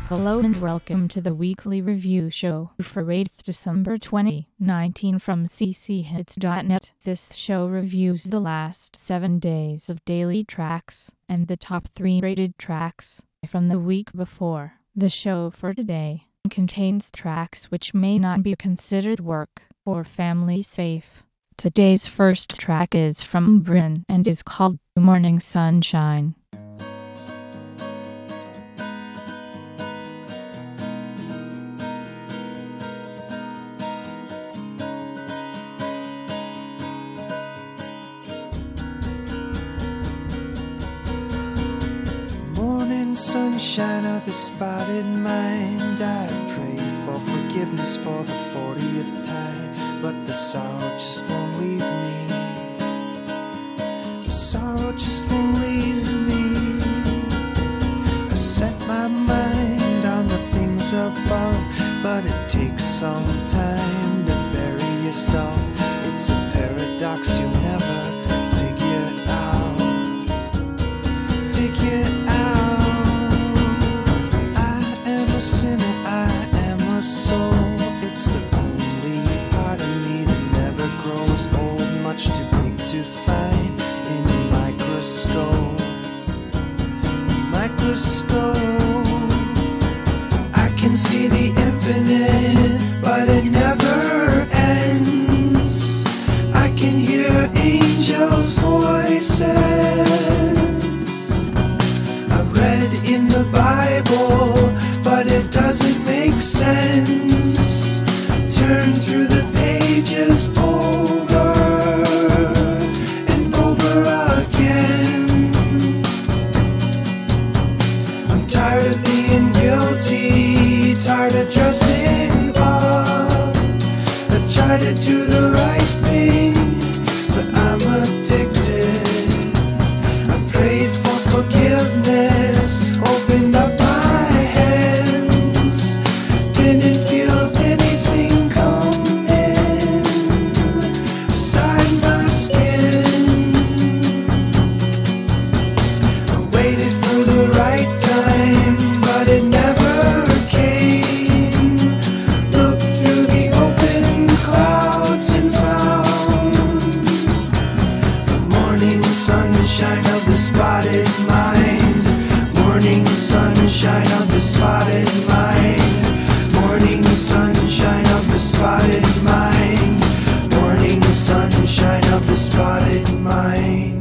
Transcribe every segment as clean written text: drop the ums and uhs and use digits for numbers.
Hello and welcome to the weekly review show for 8th December 2019 from cchits.net. This show reviews the last 7 days of daily tracks and the top 3 rated tracks from the week before. The show for today contains tracks which may not be considered work or family safe. Today's first track is from Bryn and is called Morning Sunshine. Sunshine of the spotted mind, I pray for forgiveness for the 40th time, but the sorrow just won't leave me. The sorrow just won't leave me. I set my mind on the things above, but it takes some time to bury yourself. It's a paradox you'll never figure out. Figure out. Too big to find in a microscope. I can see the infinite, but it never ends. I can hear angels' voices. I've read in the Bible, but it doesn't make sense. Turn through the pages over tired of dressing up. I try to do the right thing, but I'm addicted. I prayed for forgiveness, opened up my hands, didn't feel anything come inside my skin. I waited for the right time, but it never sunshine of the spotted mind. Morning sunshine of the spotted mind. Morning sunshine of the spotted mind.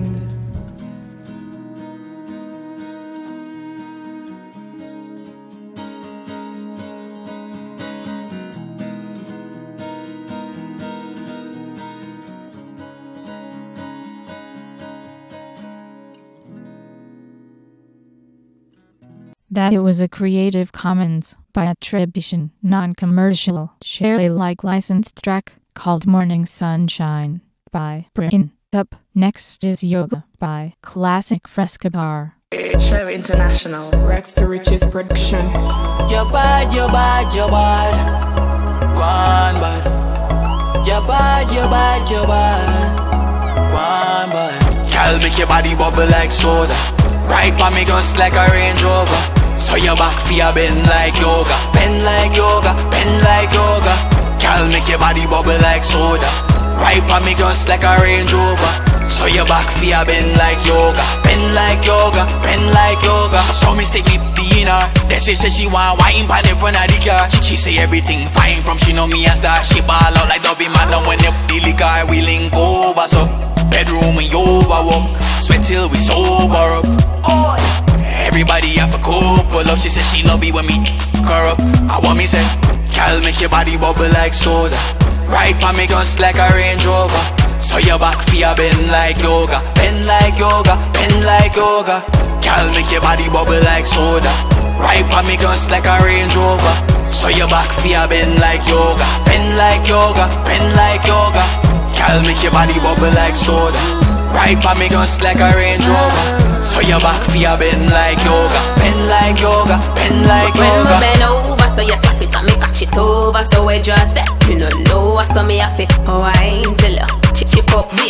That it was a Creative Commons by attribution, non-commercial, share Alike licensed track called Morning Sunshine by Bryn. Up next is Yoga by Classic Frescobar. Show International. Rex to Riches production. You're bad, you're bad, you're bad. Go on, bad. You're bad, you're bad, you're bad. Go on, bad. Girl, make your body bubble like soda. Right by me just like a Range Rover. So your back fear bend like yoga. Bend like yoga, bend like yoga. Girl, make your body bubble like soda. Right by me just like a Range Rover. So your back fear bend like yoga. Bend like yoga, bend like yoga. So me stick me dinner. Then she say she want wine pan in front of the car. She say everything fine from she know me a star. She ball out like Dovey man and when the liquor we link over. So bedroom we overwalk. Sweat till we sober up. Everybody have a couple love. She said she love it when me her up. I want me say, girl, make your body bubble like soda. Right pa me just like a Range Rover. So your back fear bend like yoga. Bend like yoga, bend like yoga. Girl, make your body bubble like soda. Right pa me just like a Range Rover. So your back fear bend like yoga. Bend like yoga, bend like yoga. Girl, make your body bubble like soda. Right pa me just like a Range Rover. So your back fear bend like yoga. Bend like yoga, bend like yoga. When we bend over, so you slap it and me catch it over. So we just step, you know, so me have it wine till you chip up, babe.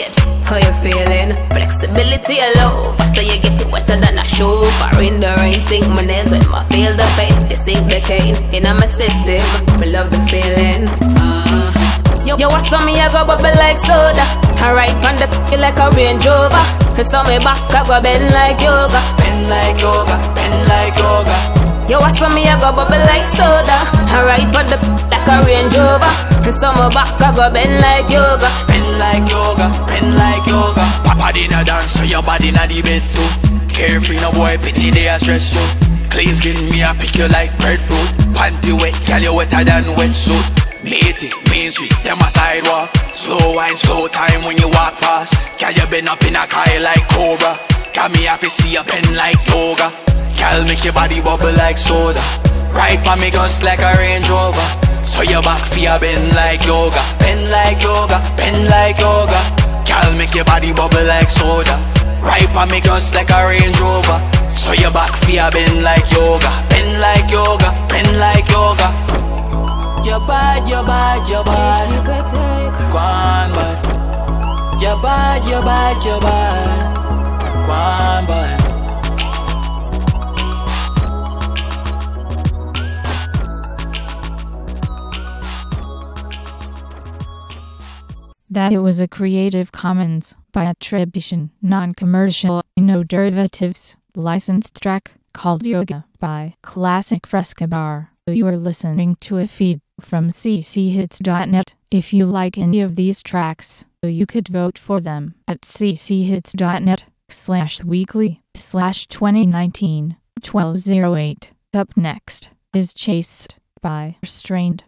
how you feeling? Flexibility alone, faster you get it wetter than a shoe. Far in the rain, sink my nails when I feel the pain. Distinct the cane in my system, I love the feeling. Yo, what's on me, I go bubble like soda. I ride on the like a Range Rover. Cause on me back, I go bend like yoga. Bend like yoga, bend like yoga. Yo, what's on me, I go bubble like soda. I ride on the like a Range Rover. Cause on my back, I go bend like yoga. Bend like yoga, bend like yoga. Papa dinna dance, so your body na the bed too. Carefree, no boy, pitney they a stress you. Clean skin, me a pick you like breadfruit. Panty wet, girl you wetter than wetsuit. Lady, Main Street, them a sidewalk. Slow wine, slow time when you walk past. Girl you been up in a car like Cobra. Got me have to see you bend like toga. Girl make your body bubble like soda. Right pa me guts like a Range Rover. So your back fear bend like yoga. Bend like yoga, bend like yoga. Girl make your body bubble like soda. Right pa me guts like a Range Rover. So your back fear bend like yoga. Bend like yoga, bend like yoga. You're bad, you're bad, you're bad. Go on, bad. You're bad, you're bad, you're bad. Go on, bad. That it was a Creative Commons by attribution, non-commercial, no derivatives, licensed track called Yoga by Classic Fresca Bar. You are listening to a feed from cchits.net. If you like any of these tracks, you could vote for them at cchits.net/weekly/2019-1208. Up next is Chased by Strained.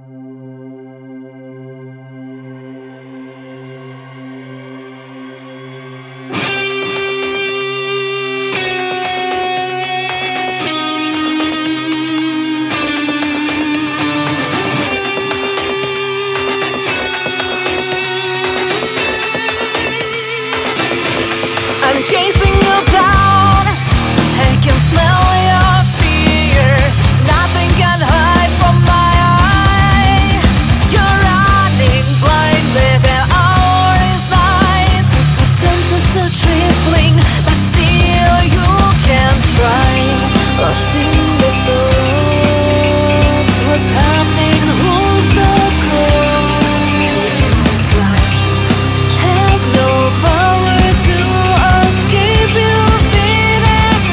Chasing you down, I can smell your fear. Nothing can hide from my eye. You're running blindly, the hour is night. This attempt is so trifling, but still you can try. Lost in the thoughts, what's happening? Who's the cause? You just like have no power to escape your feet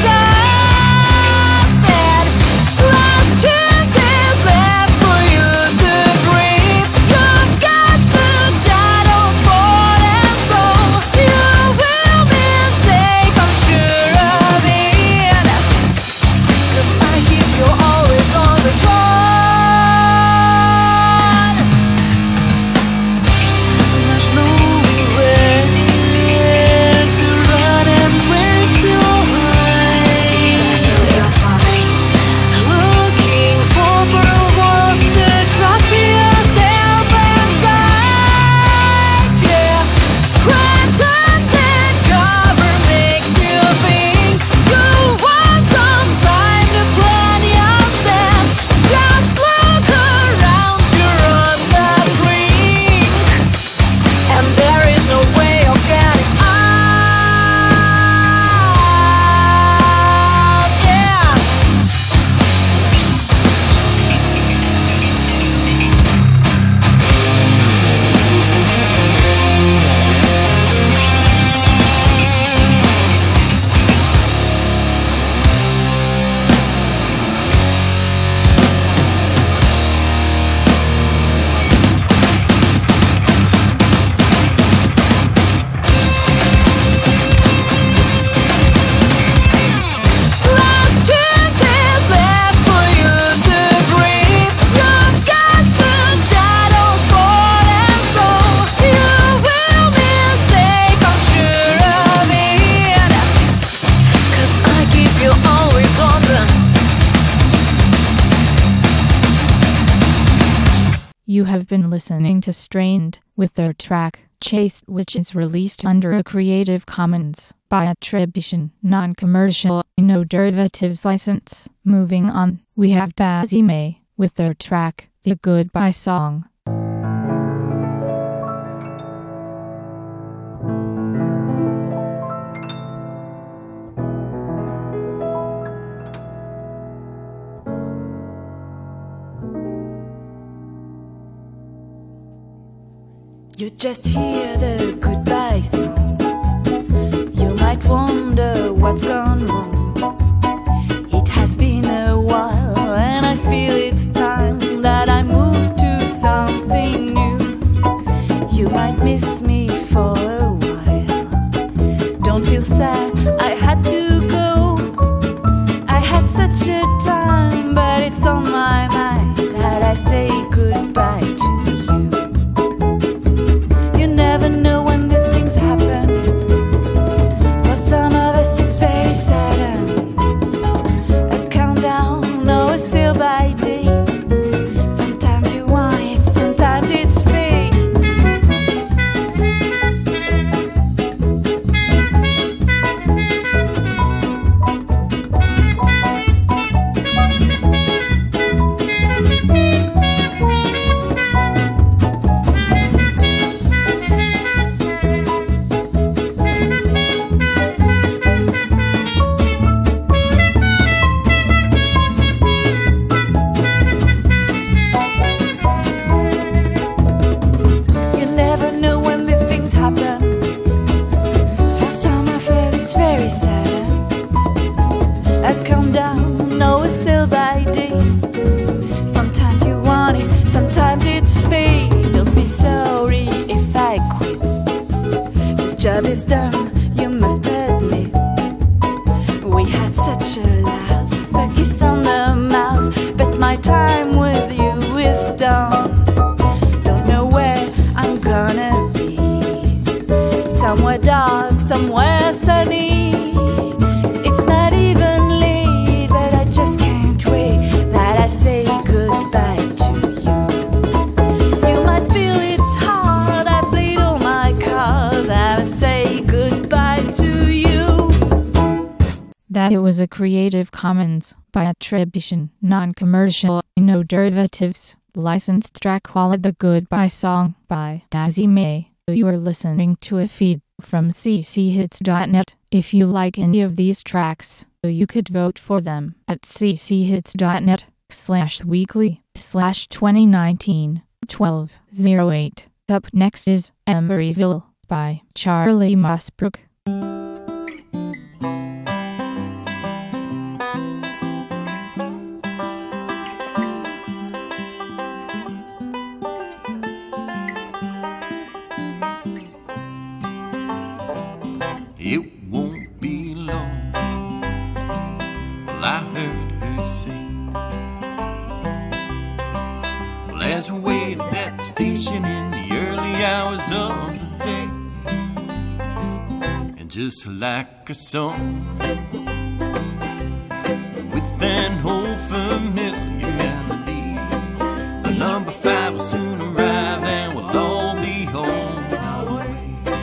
exhausted. Last chances left for you to breathe. You've got the shadows for and soul. You will be safe, I'm sure of it. 'Cause I keep you always on the run. Not knowing where to run and where to hide. Looking for walls to trap yourself inside. Yeah, granted that cover makes you think you want some time to plan your steps. Just look around, you're on the brink, and there is no way of getting out. Yeah. Last chances left for you to breathe. You've got the shadows for and soul. You will be safe, I'm sure of it. 'Cause I keep you always on the. You have been listening to Strained with their track Chased, which is released under a Creative Commons by attribution, non-commercial, no derivatives license. Moving on, we have Dazzy May with their track The Goodbye Song. You just hear the goodbye song. You might wonder what's gone wrong. It has been a while, and I feel it's time that I move to something new. You might miss me for a while. Don't feel sad, I had to go. I had such a time, but it's on my mind that I say goodbye to you. You never know when the things happen. For some of us it's very sudden. A countdown or a sail by day. Sometimes you want it, sometimes it's fake. You never know when the things happen. For some of us it's very sudden. A countdown or a sail by day. Sometimes you want it, sometimes it's fate. Don't be sorry if I quit. The job is done, you must admit. We had such a laugh, a kiss on the mouth, but my time with you is done. Don't know where I'm gonna be. Somewhere dark, somewhere sunny. It's not even late, but I just can't wait that I say goodbye to you. You might feel it's hard, I played all my cards. I will say goodbye to you. That it was a Creative Commons by attribution, non-commercial, no derivatives, licensed track called The Goodbye Song by Dazzy May. You are listening to a feed from cchits.net. If you like any of these tracks, you could vote for them at cchits.net/weekly/2019-1208. Up next is Emeryville by Charlie Mossbrook. It won't be long. Well, I heard her say, well, as we waited at the station in the early hours of the day, and just like a song with an old familiar melody, the number 5 will soon arrive and we'll all be home our way.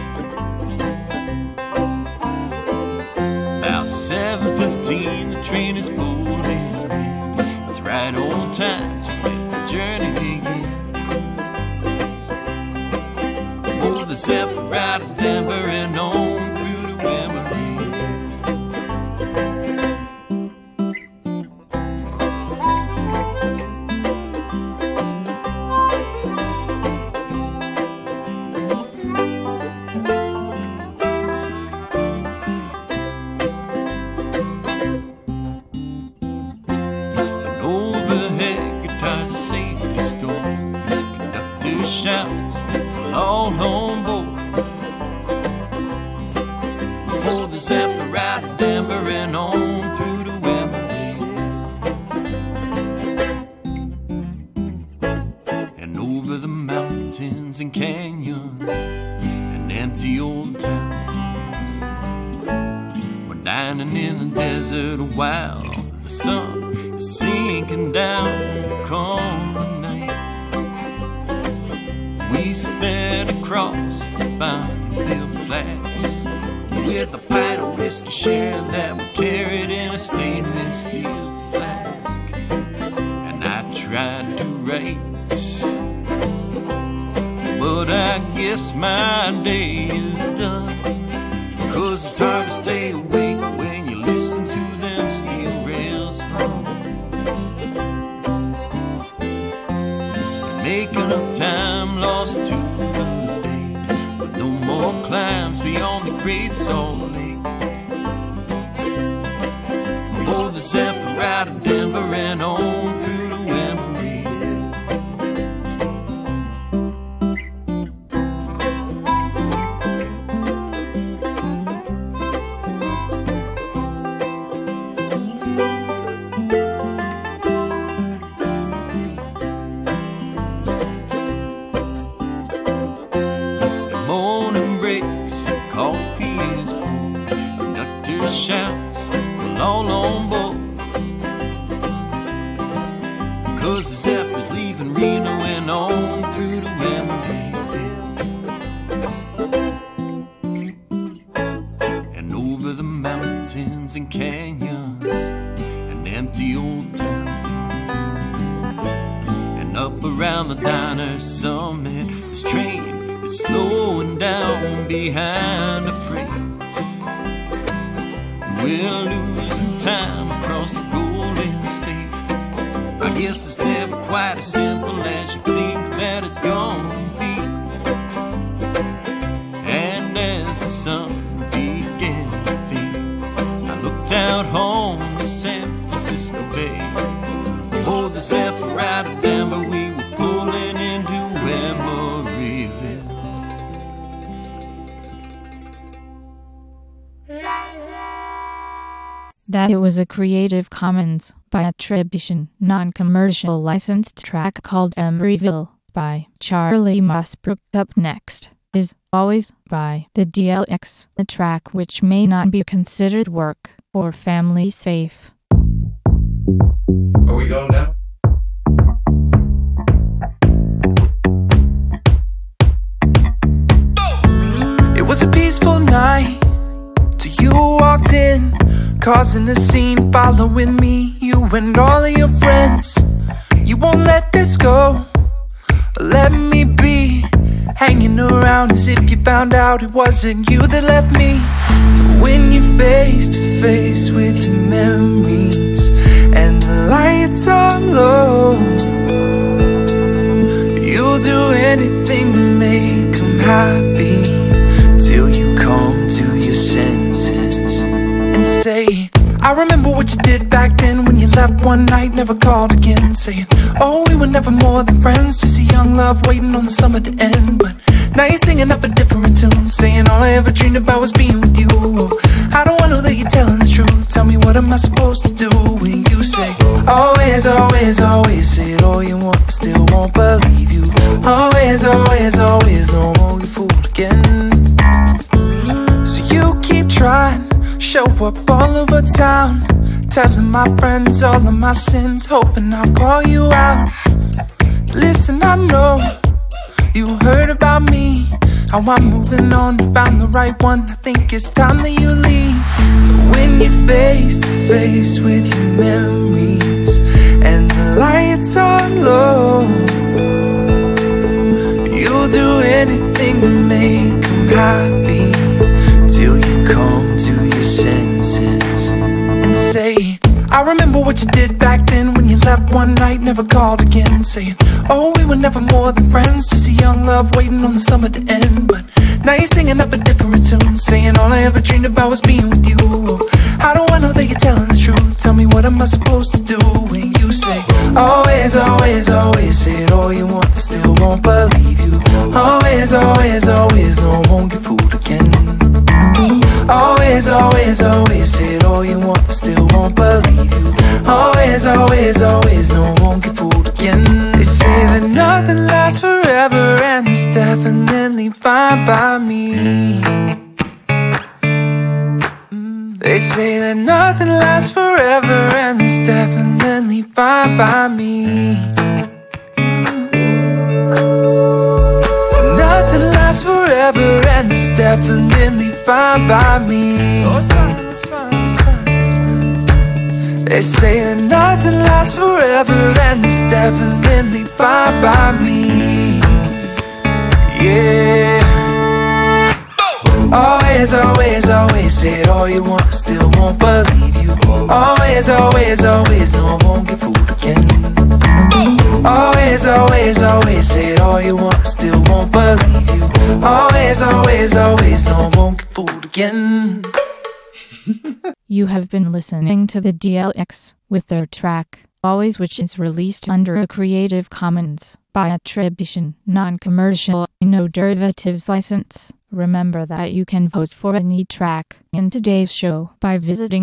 About 7:15 the train is pulling in. It's right on time to get the journey begin. Oh, the Zephyr out of Denver and on through to Emery. Overhead guitars, a safety store. Conductor shouts, all on board. For the Zephyr out of Denver and on through to Emery. And over the mountains and canyons and empty old towns. We're dining in the desert while the sun sinking down come the night. We sped across the Bonneville Flats with a pint of whiskey share that we carried in a stainless steel flask. And I tried to write, but I guess my day is done. 'Cause it's hard to stay awake when you listen to them steel rails hum. Making up time lost to the day. Great Salt Lake. Oh, the Zephyr out of Denver and on through to Emeryville. The morning breaks, coffee is poured, conductor shouts, we're all on board. 'Cause the Zephyr's leaving Reno and on through to Emeryville. And over the mountains and canyons and empty old towns, and up around the diner summit, this train is slowing down behind the freight. We're losing time across the Golden State. I guess it's never quite as simple as you think that it's gonna be. And as the sun began to fade, I looked out on the San Francisco Bay. Oh, the Zephyr out of Denver, we were pulling into Emeryville. That it was a Creative Commons by attribution, non-commercial licensed track called Emeryville by Charlie Mossbrook. Up next is Always by the DLX, a track which may not be considered work or family safe. Are we going now? It was a peaceful night till you walked in, causing a scene, following me, you and all of your friends. You won't let this go, let me be, hanging around as if you found out it wasn't you that left me. When you're face to face with your memories and the lights are low, you'll do anything to make them happy, till you come to your senses and say, I remember what you did back then when you left one night, never called again, saying, oh, we were never more than friends, just a young love waiting on the summer to end. But now you're singing up a different tune, saying all I ever dreamed about was being with you. How do I know that you're telling the truth? Tell me, what am I supposed to do when you say, always, always, always, say it all you want, I still won't believe you. Always, always, always, no more, you fooled again. So you keep trying, show up all over town, telling my friends all of my sins, hoping I'll call you out. Listen, I know you heard about me, how I'm moving on, found the right one, I think it's time that you leave. When you're face to face with your memories and the lights are low, you'll do anything to make them happy, till you come to your senses and say, I remember what you did back then when you left one night, never called again, saying, oh, we were never more than friends, just a young love waiting on the summer to end. But now you're singing up a different tune, saying all I ever dreamed about was being with you. How do I know that you're telling the truth? Tell me, what am I supposed to do when you say, always, always, always, say it all you want, I still won't believe you. Always, always, always, no, I won't get fooled again. Always, always, always, say it all you want, I still won't believe you. Always, always, always, no, I won't get fooled again. They say that nothing lasts forever, and it's definitely fine by me. They say that nothing lasts forever, and it's definitely fine by me. Nothing lasts forever, and it's definitely fine by me. They say that nothing lasts forever, and it's definitely fine by me. Yeah. Always, always, always, say it all you want, I still won't believe you. Always, always, always, no, I won't get fooled again. Always, always, always, say it all you want, I still won't believe you. Always, always, always, no, I won't get fooled again. again. You have been listening to the DLX with their track Always, which is released under a Creative Commons by attribution, non-commercial, no derivatives license. Remember that you can vote for any track in today's show by visiting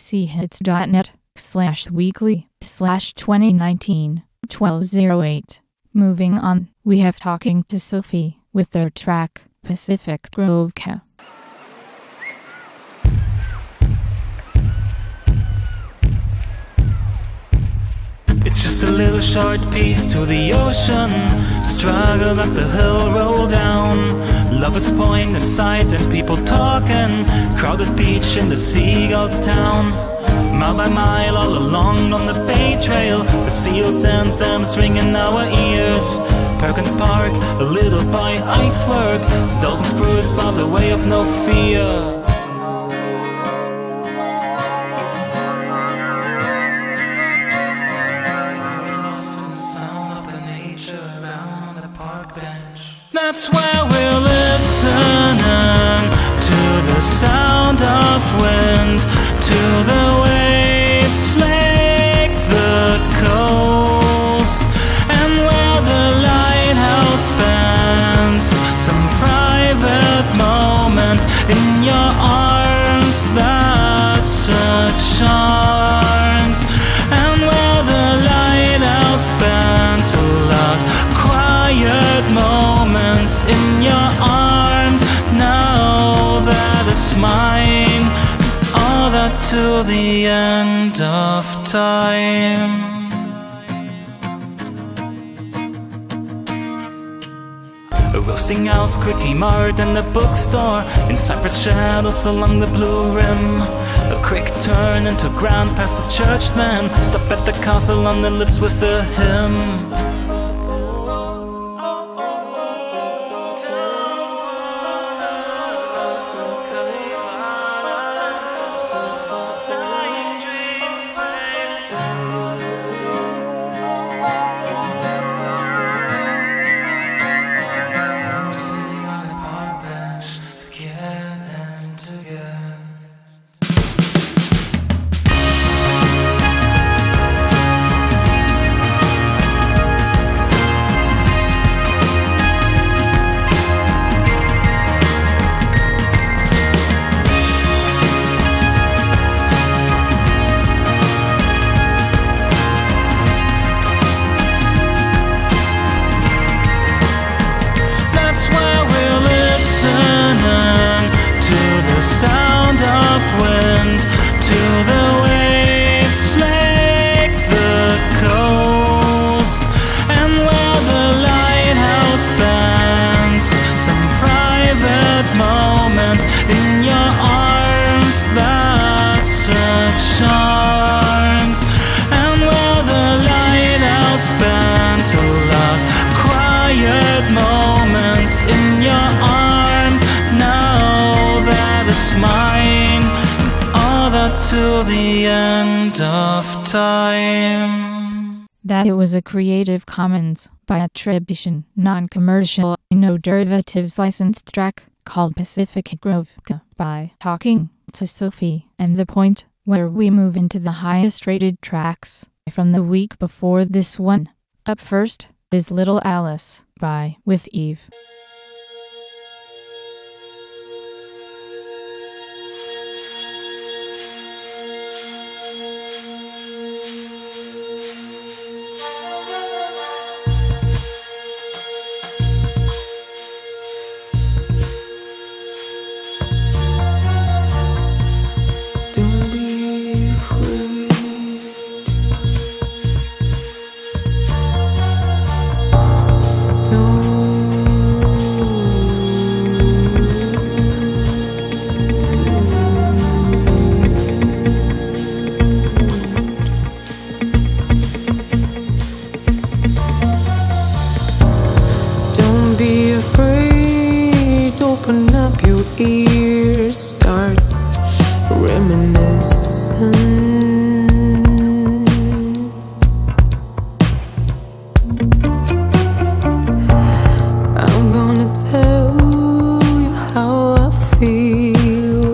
cchits.net/weekly/2019-1208. Moving on, we have Talking to Sophie with their track Pacific Grove. It's just a little short piece to the ocean. Struggle up the hill, roll down. Lovers Point in sight and people talking. Crowded beach in the seagulls town. Mile by mile all along on the Bay Trail. The seals' anthems ring in our ears. Perkins Park, a little by icework. Dozen screws by the way of no fear. That's where we're listening to the sound of wind, to the waves slake the coast, and where the lighthouse spends some private moments in your arms. That's a chance. And where the lighthouse spends a lot quiet moments in your arms. Now that it's mine, all that to the end of time. A roasting house, Quickie Mart and the bookstore. In cypress shadows along the blue rim. A quick turn into ground past the church, then stop at the castle on the lips with a hymn. To the end of time. That it was a Creative Commons by attribution, non-commercial, no derivatives licensed track called Pacific Grove by Talking to Sophie, and the point where we move into the highest rated tracks from the week before this one. Up first is Little Alice by With Eve. I'm gonna tell you how I feel.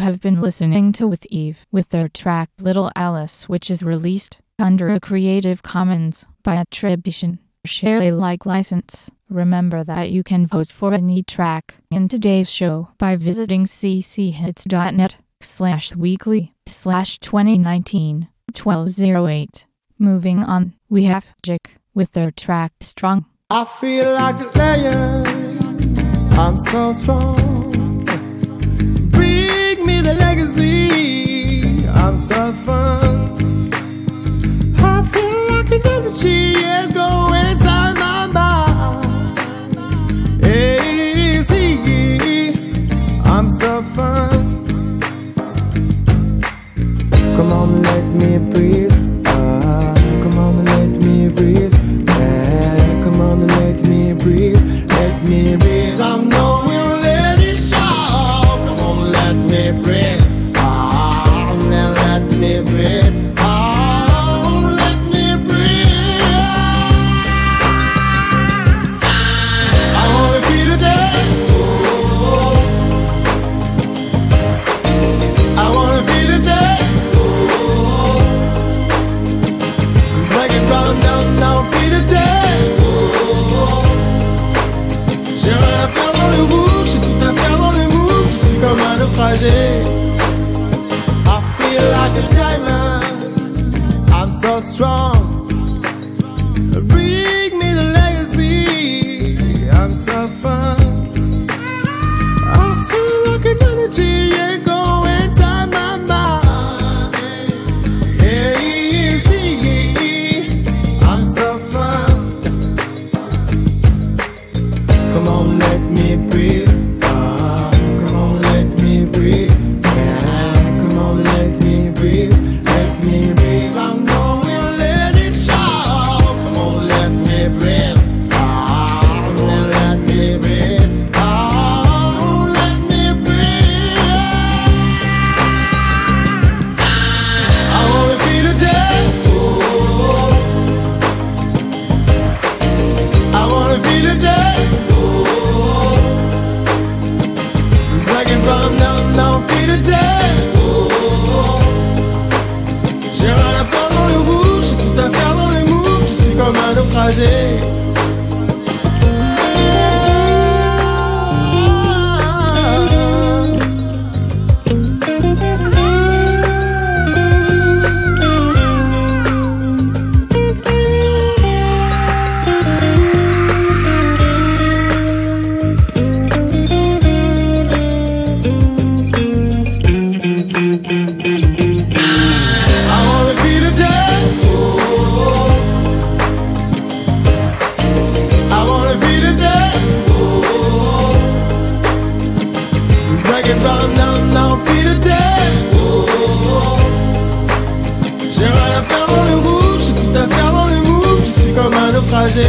have been listening to With Eve with their track Little Alice, which is released under a Creative Commons by attribution, share Alike license. Remember that you can vote for any track in today's show by visiting cchits.net/weekly/2019-1208. Moving on, we have Jick with their track Strong. I feel like a lion, I'm so strong. Bring me the legacy, I'm so fun. I feel like an energy is going inside my mind. Hey, see, I'm so fun. Come on, let me breathe. Come on, let me breathe. Yeah, come on, let me breathe. Let me breathe. I know we'll let it show. Come on, let me breathe. Let me breathe. Let me breathe. I wanna feel the dance. I wanna feel the dance. Break it down, down, feel the dance. J'ai rien à faire dans le rouge, j'ai tout à faire dans les moves. Je suis comme un naufragé. I feel like a diamond, I'm so strong. Bring me the legacy, I'm so fun. I feel like an energy, yeah, go inside my mind. Yeah, see, I'm so fun. Come on, let me breathe. Come on, let me breathe. Yeah, come on, let me breathe. Let me breathe. I know we'll let it show. Come on, let me breathe. Let me breathe. Let me breathe. I wanna feel the dance. I wanna feel the dance. Black and brown, now, feel the dance. J'ai rien à faire dans le rouge, j'ai tout à faire dans les moves. Je suis comme un naufragé. J'ai rien à faire dans le rouge, j'ai tout à faire dans les moves. Je suis comme un naufragé.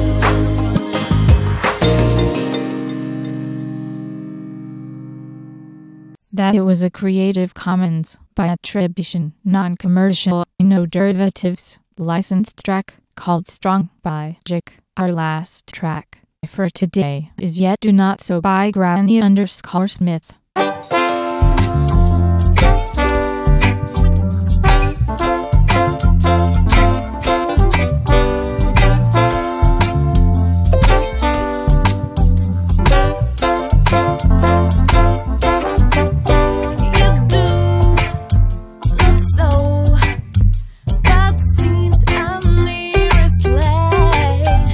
That it was a Creative Commons by attribution, non-commercial, no derivatives, licensed track called Strong by Jick. Our last track for today is Yet Do Not So by Granny_Smith.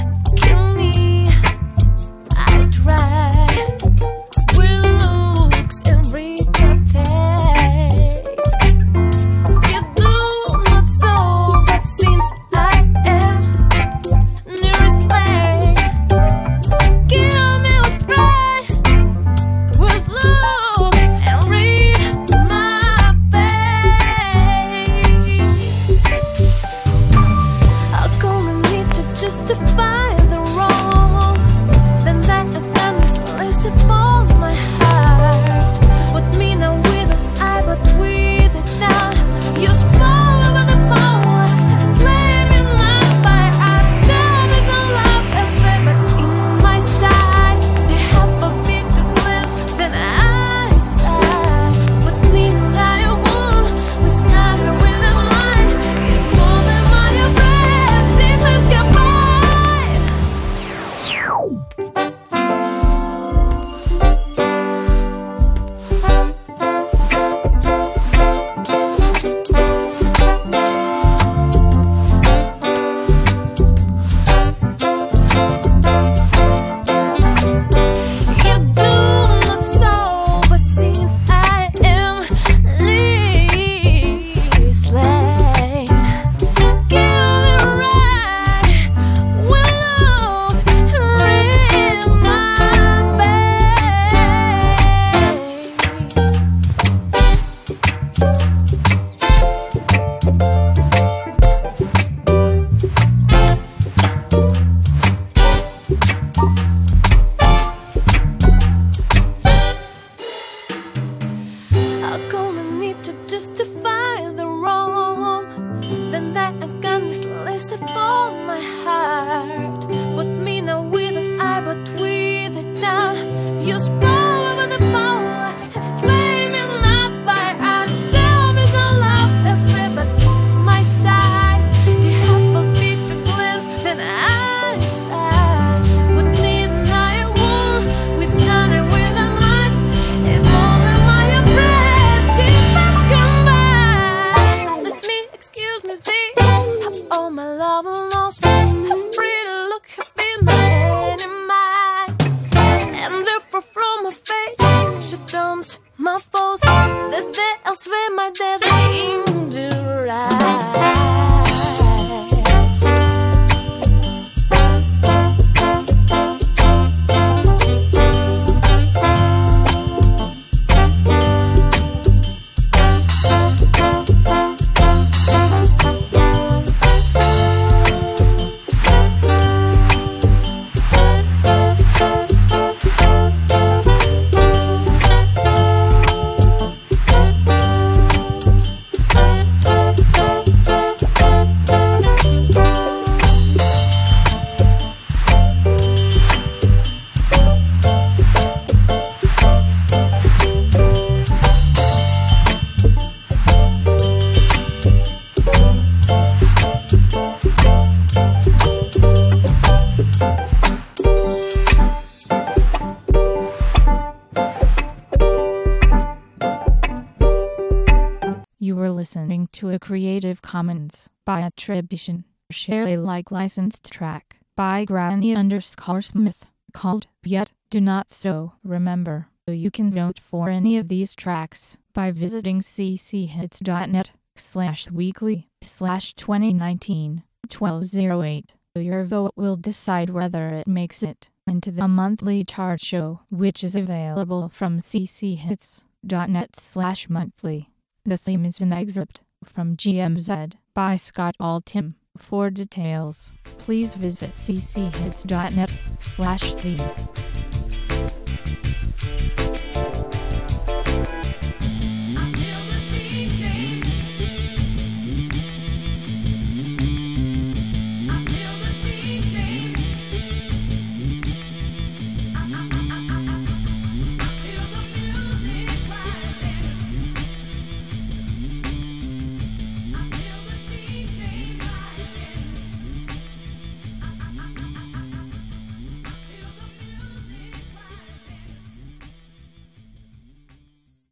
We'll look You were listening to a Creative Commons by attribution, share Alike licensed track by Granny_Smith called Yet Do Not So. Remember, you can vote for any of these tracks by visiting cchits.net/weekly/2019-1208. Your vote will decide whether it makes it into the monthly chart show, which is available from cchits.net/monthly. The theme is an excerpt from GMZ by Scott Altham. For details, please visit cchits.net/theme.